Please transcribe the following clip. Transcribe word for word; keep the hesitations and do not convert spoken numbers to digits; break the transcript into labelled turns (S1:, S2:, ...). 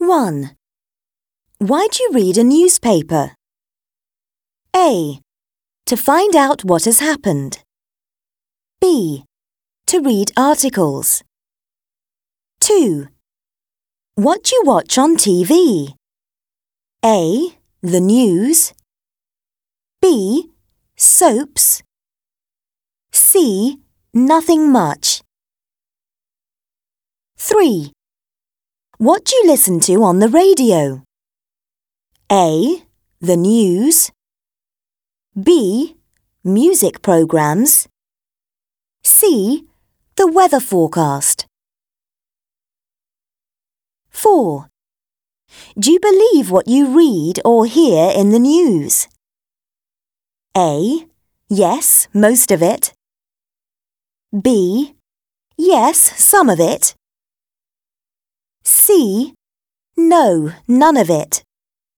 S1: one. Why do you read a newspaper? A. To find out what has happened. B. To read articles. two. What do you watch on T V? A. The news. B. Soaps. C. Nothing much. three. What do you listen to on the radio? A. The news. B. Music programs. C. The weather forecast. four. Do you believe what you read or hear in the news? A. Yes, most of it. B. Yes, some of it. C. No, none of it.